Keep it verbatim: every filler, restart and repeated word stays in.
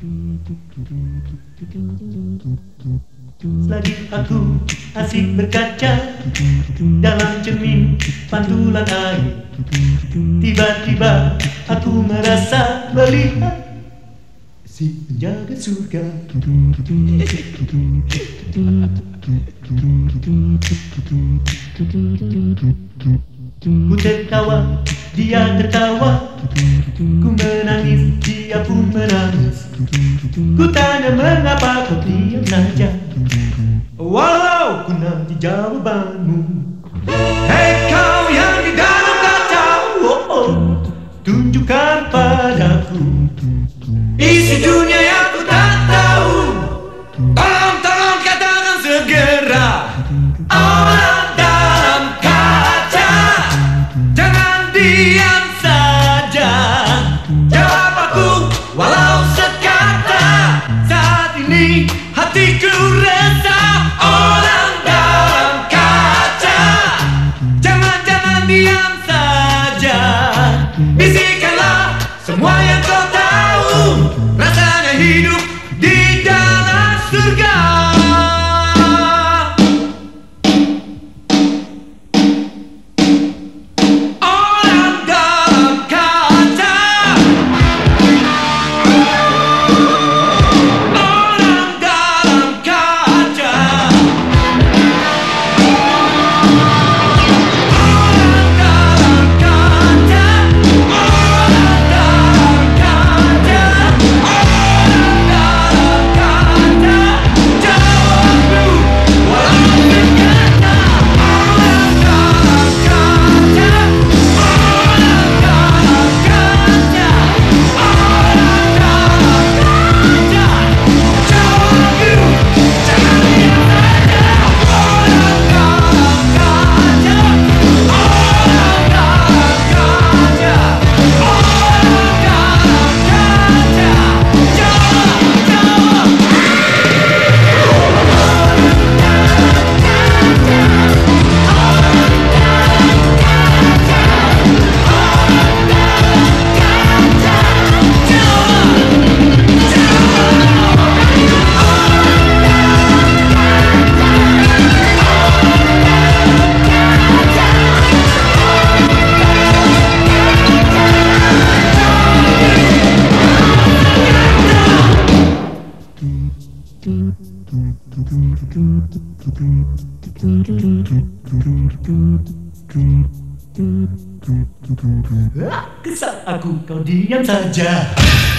Selagi aku asik berkaca dalam cermin pantulan air, tiba-tiba aku merasa melihat si penjaga surga. Ku tertawa, dia tertawa. Ku menangis, dia pun menangis. Ku tanya mengapa kau diam saja, walau ku nanti jawabanmu. Hei kau yang di dalam kaca, oh, oh, tunjukkan padaku isi dunia yang ku tak tahu. Tolong, tolong katakan segera. Orang dalam kaca, jangan diam saja. Jawab aku walau sekata. Saat ini hatiku resah. Orang dalam kaca, jangan-jangan diam saja. Bisikanlah semua yang kau tahu. Rasanya hidup di dalam surga. Orang dalam kaca, orang dalam kaca, orang dalam kaca, orang dalam kaca, orang dalam kaca. Jawabku walau sekata. Orang dalam kaca, orang dalam kaca, orang dalam kaca. Jawabku jangan diam saja. Orang dalam kaca, orang dalam kaca, orang dalam kaca. Jawab, jawab. Kesal aku, kau diam saja.